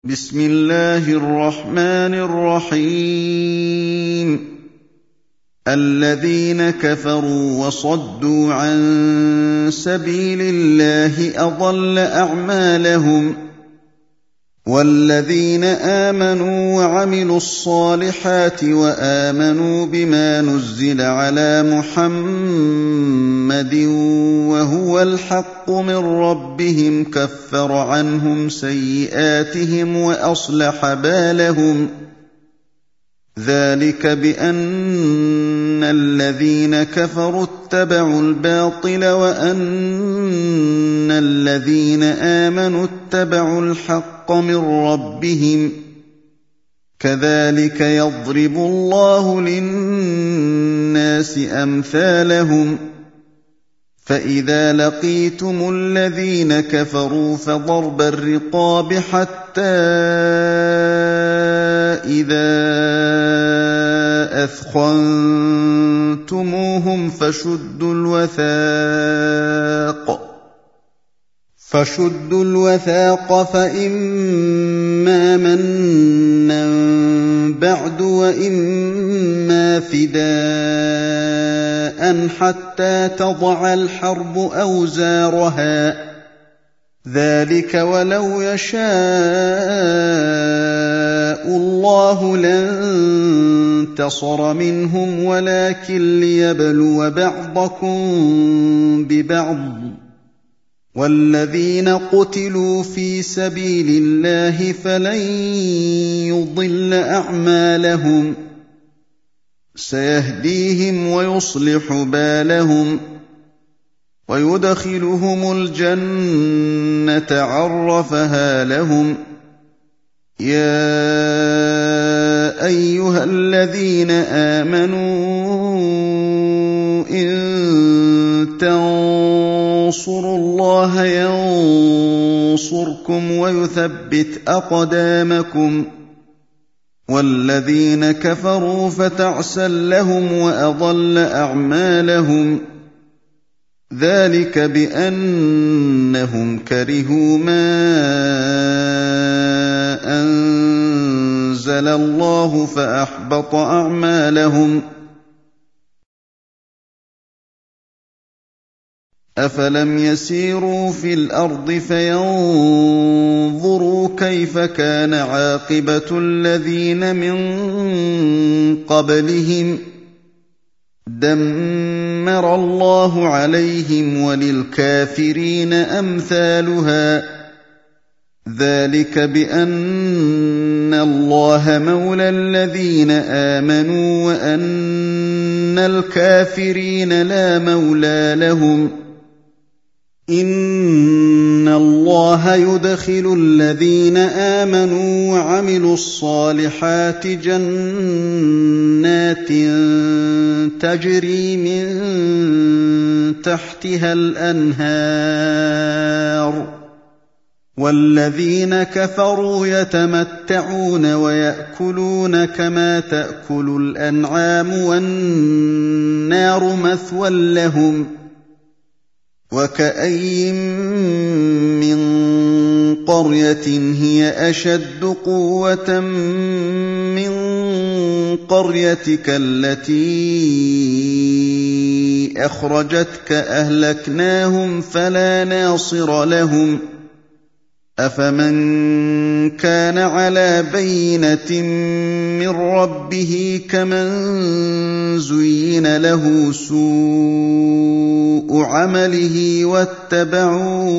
بسم الله الرحمن الرحيم الذين كفروا وصدوا عن سبيل الله أضل أعمالهم والذين آمنوا وعملوا الصالحات وآمنوا بما نزل على محمد وهو الحق من ربهم كفر عنهم سيئاتهم وأصلح بالهم ذلك بأن الذين كفروا اتبعوا الباطل وأن الذين آمنوا اتبعوا الحق من ربهم كذلك يضرب الله للناس أمثالهم فإذا لقيتم الذين كفروا فضرب الرقاب حتى إذا أثخنتموهم فشدوا الوثاق فإما منا بعد وإما فداء حتى تضع الحرب أوزارها ذلك ولو يشاء الله لانتصر منهم ولكن ليبلو بعضكم ببعض والذين قتلوا في سبيل الله فلن يضل أعمالهم سيهديهم ويصلح بالهم ويدخلهم الجنة عرفها لهم يا أيها الذين آمنوا إن تنصروا الله ينصركم ويثبت أقدامكم والذين كفروا فتعسا لهم وأضل أعمالهم ذلك بأنهم كرهوا ما أنزل الله فأحبط أعمالهم أفلم يسيروا في الأرض فينظروا كيف كان عاقبة الذين من قبلهم دمر الله عليهم وللكافرين أمثالها ذلك بأن الله مولى الذين آمنوا وأن الكافرين لا مولى لهم إن الله يدخل الذين آمنوا وعملوا الصالحات جنات تجري من تحتها الأنهار والذين كفروا يتمتعون ويأكلون كما تأكل الأنعام والنار مثوى لهم وكأين من قرية هي أشد قوة من قريتك التي أخرجتك أهلكناهم فلا ناصر لهم أفمن كان على بينة من ربه كمن زين له سوء عمله واتبعوا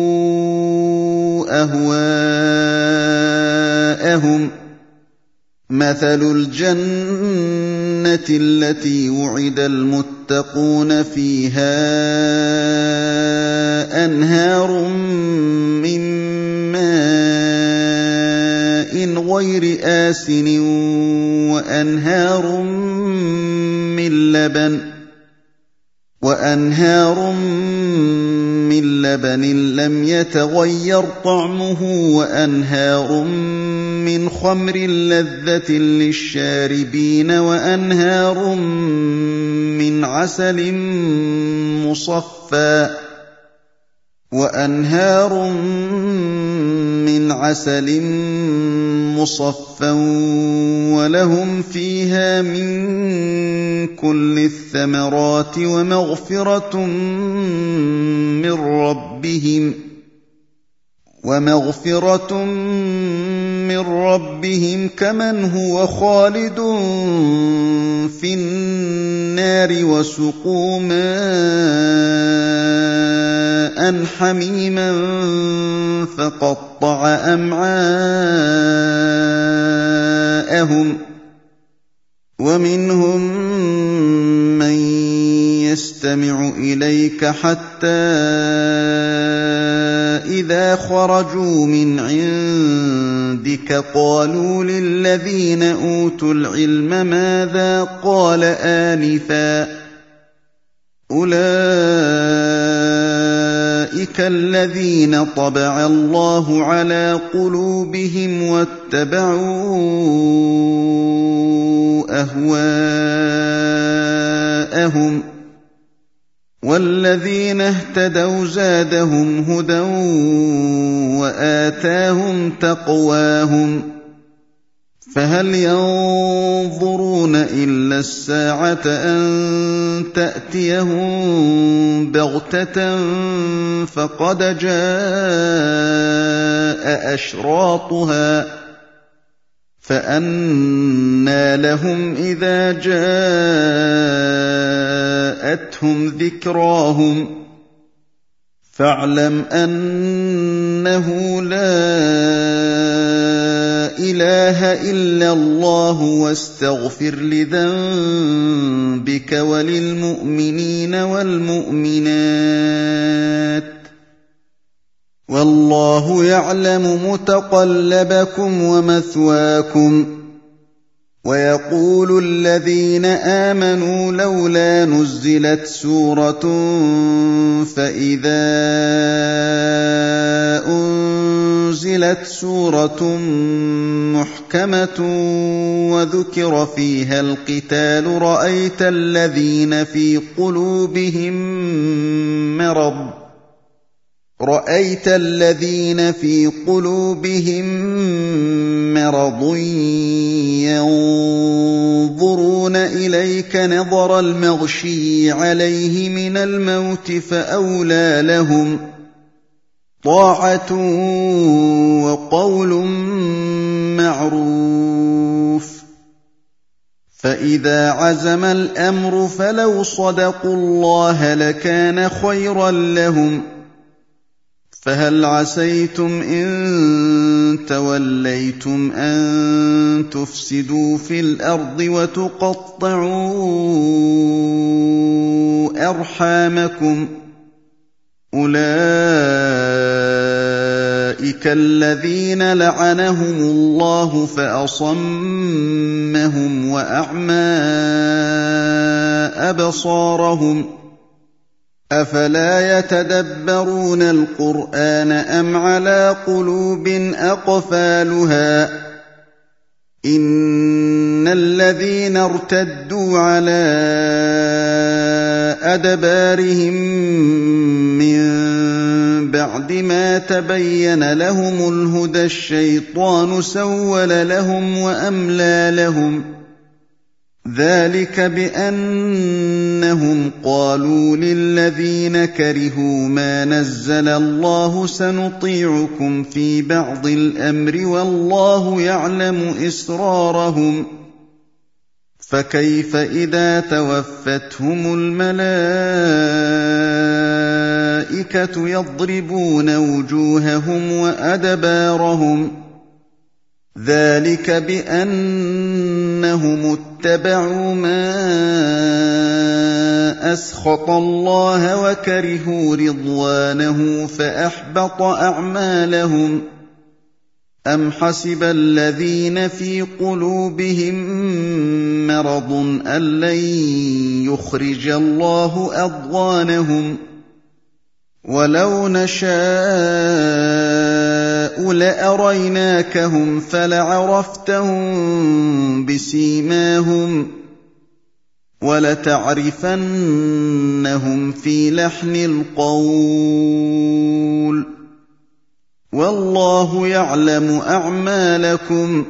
أهواءهم مثل الجنة التي وعد المتقون فيها أنهار من ماء غير آسن وأنهار من لبن لم يتغير طعمه وأنهار من خمر لذة للشاربين وأنهار من عسل مصفى وأنهار من من عسل مصفى ولهم فيها من كل الثمرات ومغفرة من ربهم كمن هو خالد في النار وسقوا ماء حميما فقطع أمعاءهم ومنهم من يستمع إليك حتى إذا خرجوا من عندك قالوا للذين أوتوا العلم ماذا قال آنفا أولئك الذين طبع الله على قلوبهم واتبعوا أهواءهم والذين اهتدوا زادهم هدى وآتاهم تقواهم فهل ينظرون إلا الساعة أن تأتيهم بغتة فقد جاء أشراطها فأنى لهم إذا جاءتهم ذكراهم فاعلم أنه لا إله إلا الله واستغفر لذنبك وللمؤمنين والمؤمنات والله يعلم متقلبكم ومثواكم ويقول الذين آمنوا لولا نزلت سورة فإذا أنزلت سورة محكمة وذكر فيها القتال رأيت الذين في قلوبهم مرض ينظرون إليك نظر المغشي عليه من الموت فأولى لهم طاعة وقول معروف فإذا عزم الأمر فلو صدقوا الله لكان خيرا لهم فهل عسيتم إن توليتم أن تفسدوا في الأرض وتقطعوا أرحامكم أولئك الذين لعنهم الله فأصمهم وأعمى أبصارهم أفلا يتدبرون القرآن أم على قلوب أقفالها إن الذين ارتدوا على أدبارهم من بعد ما تبين لهم الهدى الشيطان سول لهم وأملى لهم ذلك بأنهم قالوا للذين كرهوا ما نزل الله سنطيعكم في بعض الأمر والله يعلم إسرارهم فكيف إذا توفتهم الملائكة يضربون وجوههم وأدبارهم ذلك بأنهم اتبعوا ما أسخط الله وكرهوا رضوانه فأحبط أعمالهم أم حسب الذين في قلوبهم مرض أن لن يخرج الله أضغانهم ولو نشاء لأريناكهم فلعرفتهم بسيماهم ولتعرفنهم في لحن القول وَاللَّهُ يَعْلَمُ أَعْمَالَكُمْ ۚ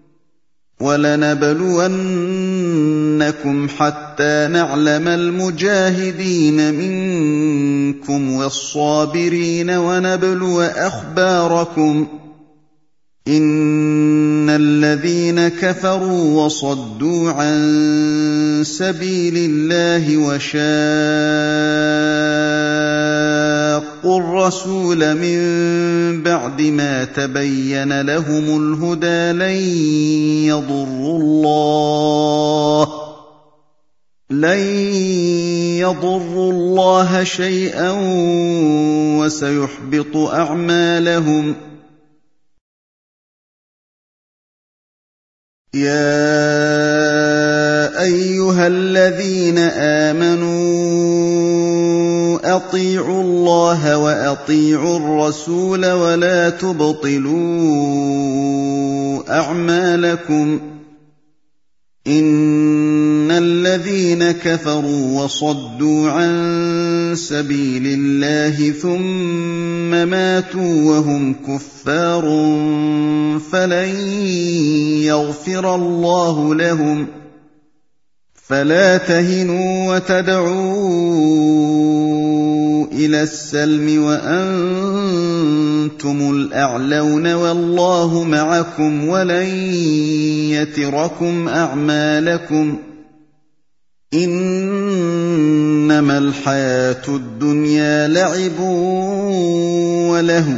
وَلَنَبْلُوَنَّكُمْ حَتَّىٰ نَعْلَمَ الْمُجَاهِدِينَ مِنكُمْ وَالصَّابِرِينَ وَنَبْلُوَ أَخْبَارَكُمْ ۚ إِنَّ الَّذِينَ كَفَرُوا وَصَدُّوا عَن سَبِيلِ اللَّهِ وَشَاقُّوا الرَّسُولَ مِن بَعْدِ مَا تَبَيَّنَ لَهُمُ الْهُدَىٰ لَن يَضُرُّوا اللَّهَ شَيْئًا وَسَيُحْبِطُ أَعْمَالَهُمْ. يَا أَيُّهَا الَّذِينَ آمَنُوا أَطِيعُوا اللَّهَ وَأَطِيعُوا الرَّسُولَ وَلَا تُبْطِلُوا أَعْمَالَكُمْ. إِنَّ الَّذِينَ كَفَرُوا وَصَدُّوا عَن سَبِيلِ اللَّهِ ثُمَّ مَاتُوا وَهُمْ كُفَّارٌ فَلَن يَغْفِرَ اللَّهُ لَهُمْ. فَلَا تَهِنُوا وَتَدْعُوا إِلَى السَّلْمِ وَأَنتُمُ الْأَعْلَوْنَ وَاللَّهُ مَعَكُمْ وَلَن يَتِرَكُمْ أَعْمَالَكُمْ. إِنَّمَا الْحَيَاةُ الدُّنْيَا لَعِبٌ وَلَهْوٌ ۚ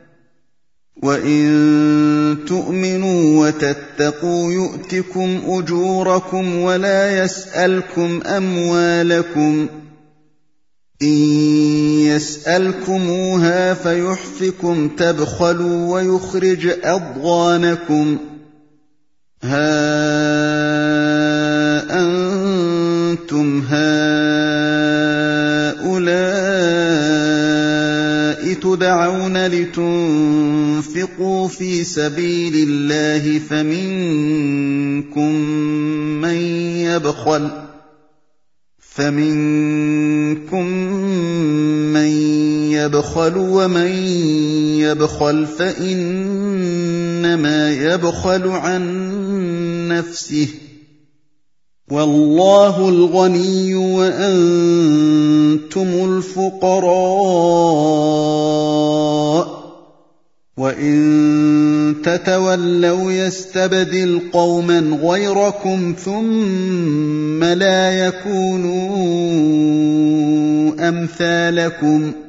وَإِن تُؤْمِنُوا وَتَتَّقُوا يُؤْتِكُمْ أُجُورَكُمْ وَلَا يَسْأَلْكُمْ أَمْوَالَكُمْ. إِن يَسْأَلْكُمُوهَا فَيُحْفِكُمْ تَبْخَلُوا وَيُخْرِجْ أَضْغَانَكُمْ. هَا أَنتُمْ هَٰؤُلَاءِ تُدْعَوْنَ لِتُنفِقُوا فِي سَبِيلِ اللَّهِ فَمِنكُم مَّن يَبْخَلُ وَمَن يَبْخَلْ فَإِنَّمَا يَبْخَلُ عَن نَّفْسِهِ ۚ وَاللَّهُ الْغَنِيُّ وَأَنتُمُ الْفُقَرَاءُ ۚ وَإِن تَتَوَلَّوْا يَسْتَبْدِلْ قَوْمًا غَيْرَكُمْ ثُمَّ لَا يَكُونُوا أَمْثَالَكُمْ.